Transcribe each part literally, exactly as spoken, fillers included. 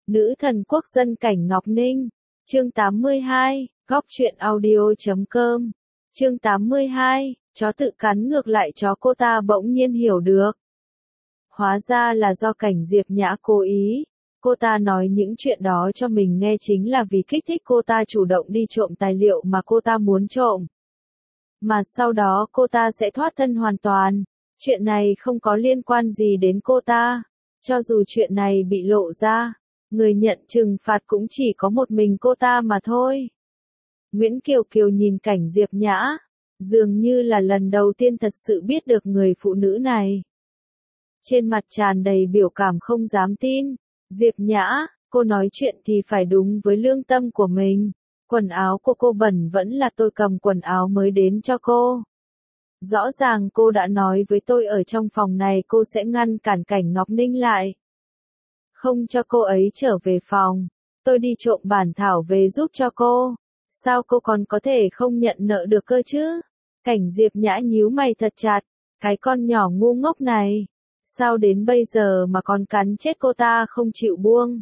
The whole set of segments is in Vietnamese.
Nữ thần quốc dân Cảnh Ngọc Ninh. Chương tám mươi hai, góc truyện audio chấm com. Chương tám mươi hai, chó tự cắn ngược lại chó. Cô ta bỗng nhiên hiểu được. Hóa ra là do Cảnh Diệp Nhã cố ý. Cô ta nói những chuyện đó cho mình nghe chính là vì kích thích cô ta chủ động đi trộm tài liệu mà cô ta muốn trộm. Mà sau đó cô ta sẽ thoát thân hoàn toàn. Chuyện này không có liên quan gì đến cô ta. Cho dù chuyện này bị lộ ra, người nhận trừng phạt cũng chỉ có một mình cô ta mà thôi. Nguyễn Kiều Kiều nhìn Cảnh Diệp Nhã, dường như là lần đầu tiên thật sự biết được người phụ nữ này. Trên mặt tràn đầy biểu cảm không dám tin. Diệp Nhã, cô nói chuyện thì phải đúng với lương tâm của mình. Quần áo của cô bẩn vẫn là tôi cầm quần áo mới đến cho cô. Rõ ràng cô đã nói với tôi ở trong phòng này cô sẽ ngăn cản Cảnh Ngọc Ninh lại. Không cho cô ấy trở về phòng. Tôi đi trộm bản thảo về giúp cho cô. Sao cô còn có thể không nhận nợ được cơ chứ? Cảnh Diệp Nhã nhíu mày thật chặt. Cái con nhỏ ngu ngốc này. Sao đến bây giờ mà còn cắn chết cô ta không chịu buông?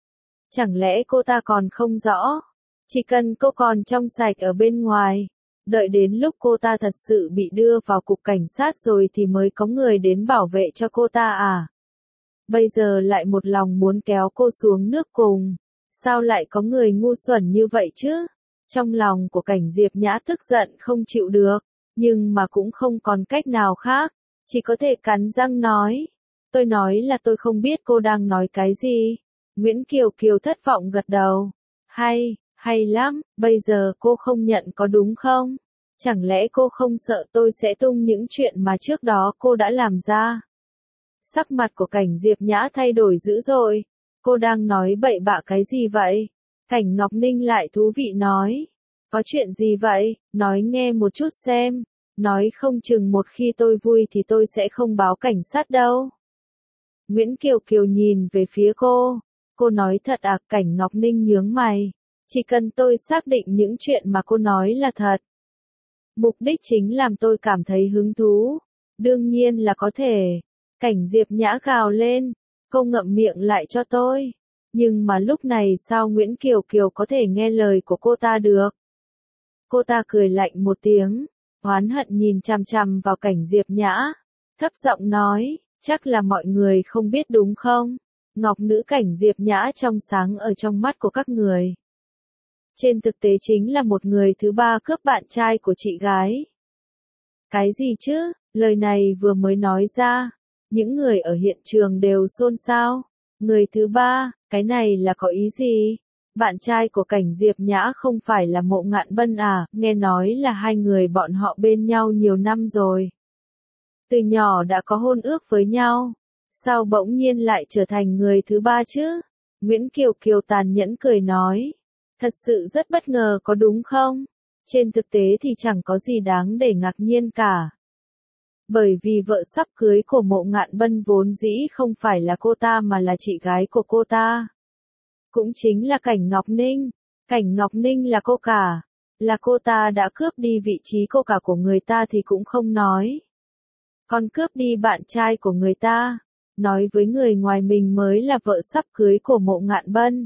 Chẳng lẽ cô ta còn không rõ? Chỉ cần cô còn trong sạch ở bên ngoài. Đợi đến lúc cô ta thật sự bị đưa vào cục cảnh sát rồi thì mới có người đến bảo vệ cho cô ta à? Bây giờ lại một lòng muốn kéo cô xuống nước cùng. Sao lại có người ngu xuẩn như vậy chứ? Trong lòng của Cảnh Diệp Nhã tức giận không chịu được, nhưng mà cũng không còn cách nào khác, chỉ có thể cắn răng nói. Tôi nói là tôi không biết cô đang nói cái gì. Nguyễn Kiều Kiều thất vọng gật đầu. Hay, hay lắm, bây giờ cô không nhận có đúng không? Chẳng lẽ cô không sợ tôi sẽ tung những chuyện mà trước đó cô đã làm ra? Sắc mặt của Cảnh Diệp Nhã thay đổi dữ dội. Cô đang nói bậy bạ cái gì vậy? Cảnh Ngọc Ninh lại thú vị nói. Có chuyện gì vậy? Nói nghe một chút xem. Nói không chừng một khi tôi vui thì tôi sẽ không báo cảnh sát đâu. Nguyễn Kiều Kiều nhìn về phía cô. Cô nói thật à? Cảnh Ngọc Ninh nhướng mày. Chỉ cần tôi xác định những chuyện mà cô nói là thật. Mục đích chính làm tôi cảm thấy hứng thú. Đương nhiên là có thể. Cảnh Diệp Nhã gào lên. Cô ngậm miệng lại cho tôi. Nhưng mà lúc này sao Nguyễn Kiều Kiều có thể nghe lời của cô ta được? Cô ta cười lạnh một tiếng. Oán hận nhìn chằm chằm vào Cảnh Diệp Nhã. Thấp giọng nói. Chắc là mọi người không biết đúng không? Ngọc nữ Cảnh Diệp Nhã trong sáng ở trong mắt của các người. Trên thực tế chính là một người thứ ba cướp bạn trai của chị gái. Cái gì chứ? Lời này vừa mới nói ra. Những người ở hiện trường đều xôn xao. Người thứ ba, cái này là có ý gì? Bạn trai của Cảnh Diệp Nhã không phải là Mộ Ngạn Bân à? Nghe nói là hai người bọn họ bên nhau nhiều năm rồi. Từ nhỏ đã có hôn ước với nhau. Sao bỗng nhiên lại trở thành người thứ ba chứ? Nguyễn Kiều Kiều tàn nhẫn cười nói. Thật sự rất bất ngờ có đúng không? Trên thực tế thì chẳng có gì đáng để ngạc nhiên cả. Bởi vì vợ sắp cưới của Mộ Ngạn Bân vốn dĩ không phải là cô ta mà là chị gái của cô ta. Cũng chính là Cảnh Ngọc Ninh. Cảnh Ngọc Ninh là cô cả. Là cô ta đã cướp đi vị trí cô cả của người ta thì cũng không nói. Còn cướp đi bạn trai của người ta. Nói với người ngoài mình mới là vợ sắp cưới của Mộ Ngạn Bân.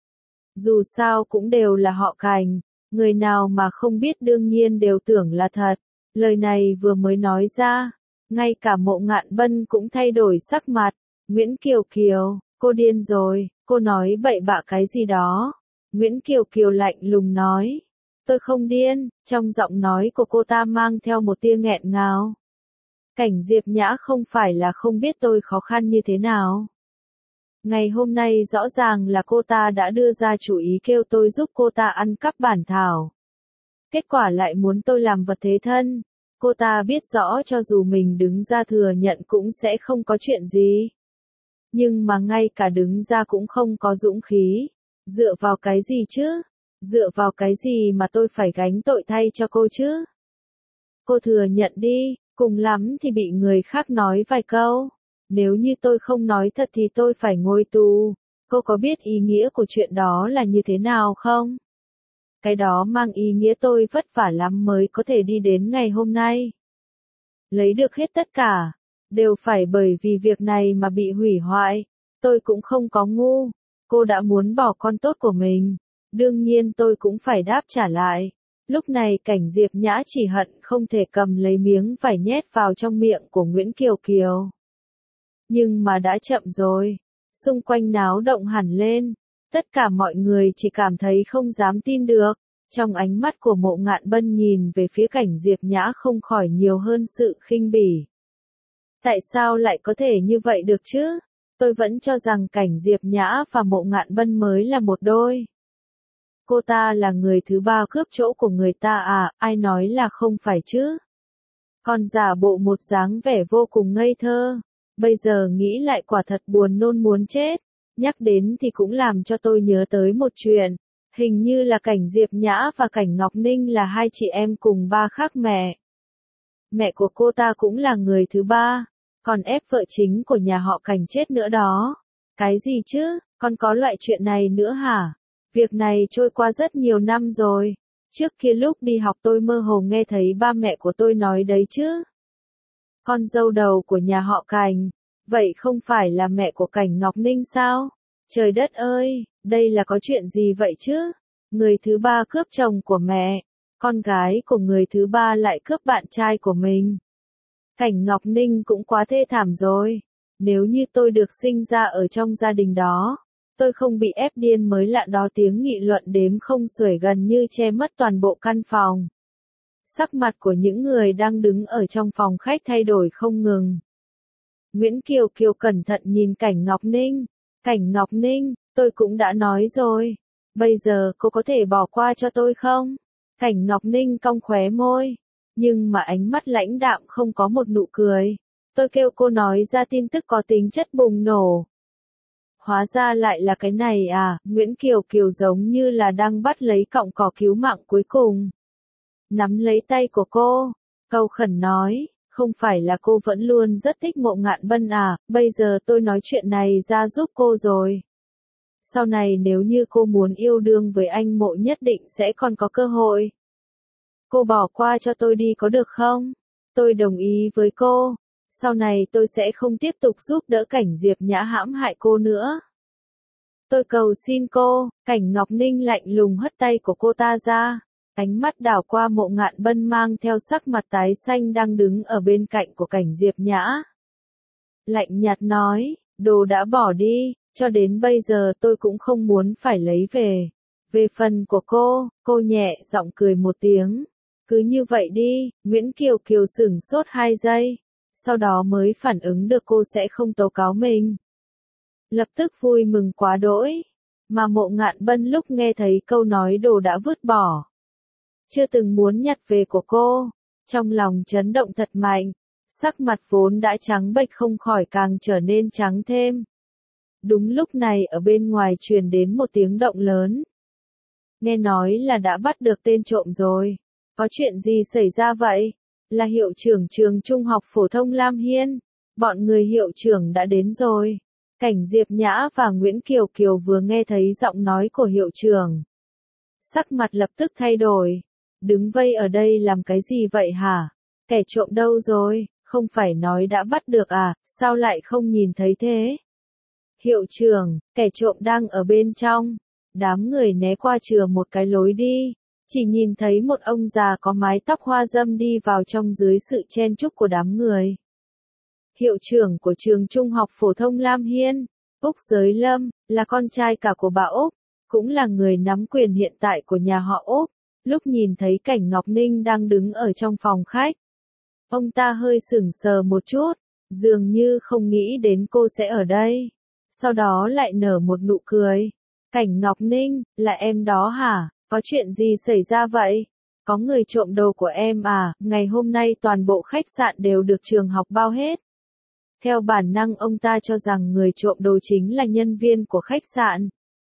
Dù sao cũng đều là họ Cảnh. Người nào mà không biết đương nhiên đều tưởng là thật. Lời này vừa mới nói ra. Ngay cả Mộ Ngạn Bân cũng thay đổi sắc mặt. Nguyễn Kiều Kiều, cô điên rồi, cô nói bậy bạ cái gì đó. Nguyễn Kiều Kiều lạnh lùng nói. Tôi không điên, trong giọng nói của cô ta mang theo một tia nghẹn ngào. Cảnh Diệp Nhã không phải là không biết tôi khó khăn như thế nào. Ngày hôm nay rõ ràng là cô ta đã đưa ra chủ ý kêu tôi giúp cô ta ăn cắp bản thảo. Kết quả lại muốn tôi làm vật thế thân. Cô ta biết rõ cho dù mình đứng ra thừa nhận cũng sẽ không có chuyện gì. Nhưng mà ngay cả đứng ra cũng không có dũng khí. Dựa vào cái gì chứ? Dựa vào cái gì mà tôi phải gánh tội thay cho cô chứ? Cô thừa nhận đi, cùng lắm thì bị người khác nói vài câu. Nếu như tôi không nói thật thì tôi phải ngồi tù. Cô có biết ý nghĩa của chuyện đó là như thế nào không? Cái đó mang ý nghĩa tôi vất vả lắm mới có thể đi đến ngày hôm nay. Lấy được hết tất cả, đều phải bởi vì việc này mà bị hủy hoại. Tôi cũng không có ngu, Cô đã muốn bỏ con tốt của mình. Đương nhiên tôi cũng phải đáp trả lại. Lúc này Cảnh Diệp Nhã chỉ hận không thể cầm lấy miếng vải nhét vào trong miệng của Nguyễn Kiều Kiều. Nhưng mà đã chậm rồi. Xung quanh náo động hẳn lên. Tất cả mọi người chỉ cảm thấy không dám tin được. Trong ánh mắt của Mộ Ngạn Bân nhìn về phía Cảnh Diệp Nhã không khỏi nhiều hơn sự khinh bỉ. Tại sao lại có thể như vậy được chứ? Tôi vẫn cho rằng Cảnh Diệp Nhã và Mộ Ngạn Bân mới là một đôi. Cô ta là người thứ ba cướp chỗ của người ta à, ai nói là không phải chứ? Còn giả bộ một dáng vẻ vô cùng ngây thơ. Bây giờ nghĩ lại quả thật buồn nôn muốn chết. Nhắc đến thì cũng làm cho tôi nhớ tới một chuyện. Hình như là Cảnh Diệp Nhã và Cảnh Ngọc Ninh là hai chị em cùng ba khác mẹ. Mẹ của cô ta cũng là người thứ ba. Còn ép vợ chính của nhà họ Cảnh chết nữa đó. Cái gì chứ, còn có loại chuyện này nữa hả? Việc này trôi qua rất nhiều năm rồi. Trước kia lúc đi học tôi mơ hồ nghe thấy ba mẹ của tôi nói đấy chứ. Con dâu đầu của nhà họ Cảnh. Vậy không phải là mẹ của Cảnh Ngọc Ninh sao? Trời đất ơi, đây là có chuyện gì vậy chứ? Người thứ ba cướp chồng của mẹ. Con gái của người thứ ba lại cướp bạn trai của mình. Cảnh Ngọc Ninh cũng quá thê thảm rồi. Nếu như tôi được sinh ra ở trong gia đình đó, tôi không bị ép điên mới lạ đó. Tiếng nghị luận đếm không xuể gần như che mất toàn bộ căn phòng. Sắc mặt của những người đang đứng ở trong phòng khách thay đổi không ngừng. Nguyễn Kiều Kiều cẩn thận nhìn Cảnh Ngọc Ninh. Cảnh Ngọc Ninh, tôi cũng đã nói rồi. Bây giờ cô có thể bỏ qua cho tôi không? Cảnh Ngọc Ninh cong khóe môi. Nhưng mà ánh mắt lãnh đạm không có một nụ cười. Tôi kêu cô nói ra tin tức có tính chất bùng nổ. Hóa ra lại là cái này à, Nguyễn Kiều Kiều giống như là đang bắt lấy cọng cỏ cứu mạng cuối cùng. Nắm lấy tay của cô, cầu khẩn nói, không phải là cô vẫn luôn rất thích Mộ Ngạn Bân à, bây giờ tôi nói chuyện này ra giúp cô rồi. Sau này nếu như cô muốn yêu đương với anh Mộ nhất định sẽ còn có cơ hội. Cô bỏ qua cho tôi đi có được không? Tôi đồng ý với cô. Sau này tôi sẽ không tiếp tục giúp đỡ Cảnh Diệp Nhã hãm hại cô nữa. Tôi cầu xin cô. Cảnh Ngọc Ninh lạnh lùng hất tay của cô ta ra. Ánh mắt đảo qua Mộ Ngạn Bân mang theo sắc mặt tái xanh đang đứng ở bên cạnh của Cảnh Diệp Nhã. Lạnh nhạt nói, đồ đã bỏ đi, cho đến bây giờ tôi cũng không muốn phải lấy về. Về phần của cô, cô nhẹ giọng cười một tiếng. Cứ như vậy đi, Nguyễn Kiều Kiều sửng sốt hai giây. Sau đó mới phản ứng được cô sẽ không tố cáo mình. Lập tức vui mừng quá đỗi. Mà Mộ Ngạn Bân lúc nghe thấy câu nói đồ đã vứt bỏ. Chưa từng muốn nhặt về của cô. Trong lòng chấn động thật mạnh. Sắc mặt vốn đã trắng bệch không khỏi càng trở nên trắng thêm. Đúng lúc này ở bên ngoài truyền đến một tiếng động lớn. Nghe nói là đã bắt được tên trộm rồi. Có chuyện gì xảy ra vậy? Là hiệu trưởng trường trung học phổ thông Lam Hiên. Bọn người hiệu trưởng đã đến rồi. Cảnh Diệp Nhã và Nguyễn Kiều Kiều vừa nghe thấy giọng nói của hiệu trưởng. Sắc mặt lập tức thay đổi. Đứng vây ở đây làm cái gì vậy hả? Kẻ trộm đâu rồi? Không phải nói đã bắt được à? Sao lại không nhìn thấy thế? Hiệu trưởng, kẻ trộm đang ở bên trong. Đám người né qua chừa một cái lối đi. Chỉ nhìn thấy một ông già có mái tóc hoa râm đi vào trong dưới sự chen chúc của đám người. Hiệu trưởng của trường trung học phổ thông Lam Hiên, Úc Giới Lâm, là con trai cả của bà Úc, cũng là người nắm quyền hiện tại của nhà họ Úc. Lúc nhìn thấy Cảnh Ngọc Ninh đang đứng ở trong phòng khách, ông ta hơi sửng sờ một chút, dường như không nghĩ đến cô sẽ ở đây. Sau đó lại nở một nụ cười. Cảnh Ngọc Ninh, là em đó hả? Có chuyện gì xảy ra vậy? Có người trộm đồ của em à? Ngày hôm nay toàn bộ khách sạn đều được trường học bao hết. Theo bản năng ông ta cho rằng người trộm đồ chính là nhân viên của khách sạn.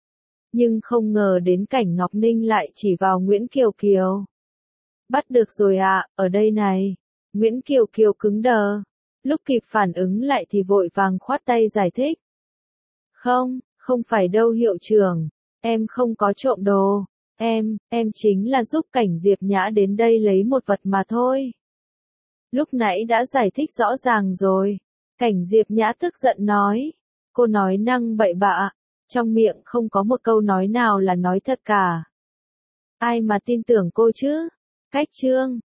Nhưng không ngờ đến Cảnh Ngọc Ninh lại chỉ vào Nguyễn Kiều Kiều. Bắt được rồi ạ, à, ở đây này. Nguyễn Kiều Kiều cứng đờ. Lúc kịp phản ứng lại thì vội vàng khoát tay giải thích. Không, không phải đâu hiệu trưởng. Em không có trộm đồ. Em, em chính là giúp Cảnh Diệp Nhã đến đây lấy một vật mà thôi. Lúc nãy đã giải thích rõ ràng rồi. Cảnh Diệp Nhã tức giận nói. Cô nói năng bậy bạ. trong miệng không có một câu nói nào là nói thật cả. Ai mà tin tưởng cô chứ? Cách Trương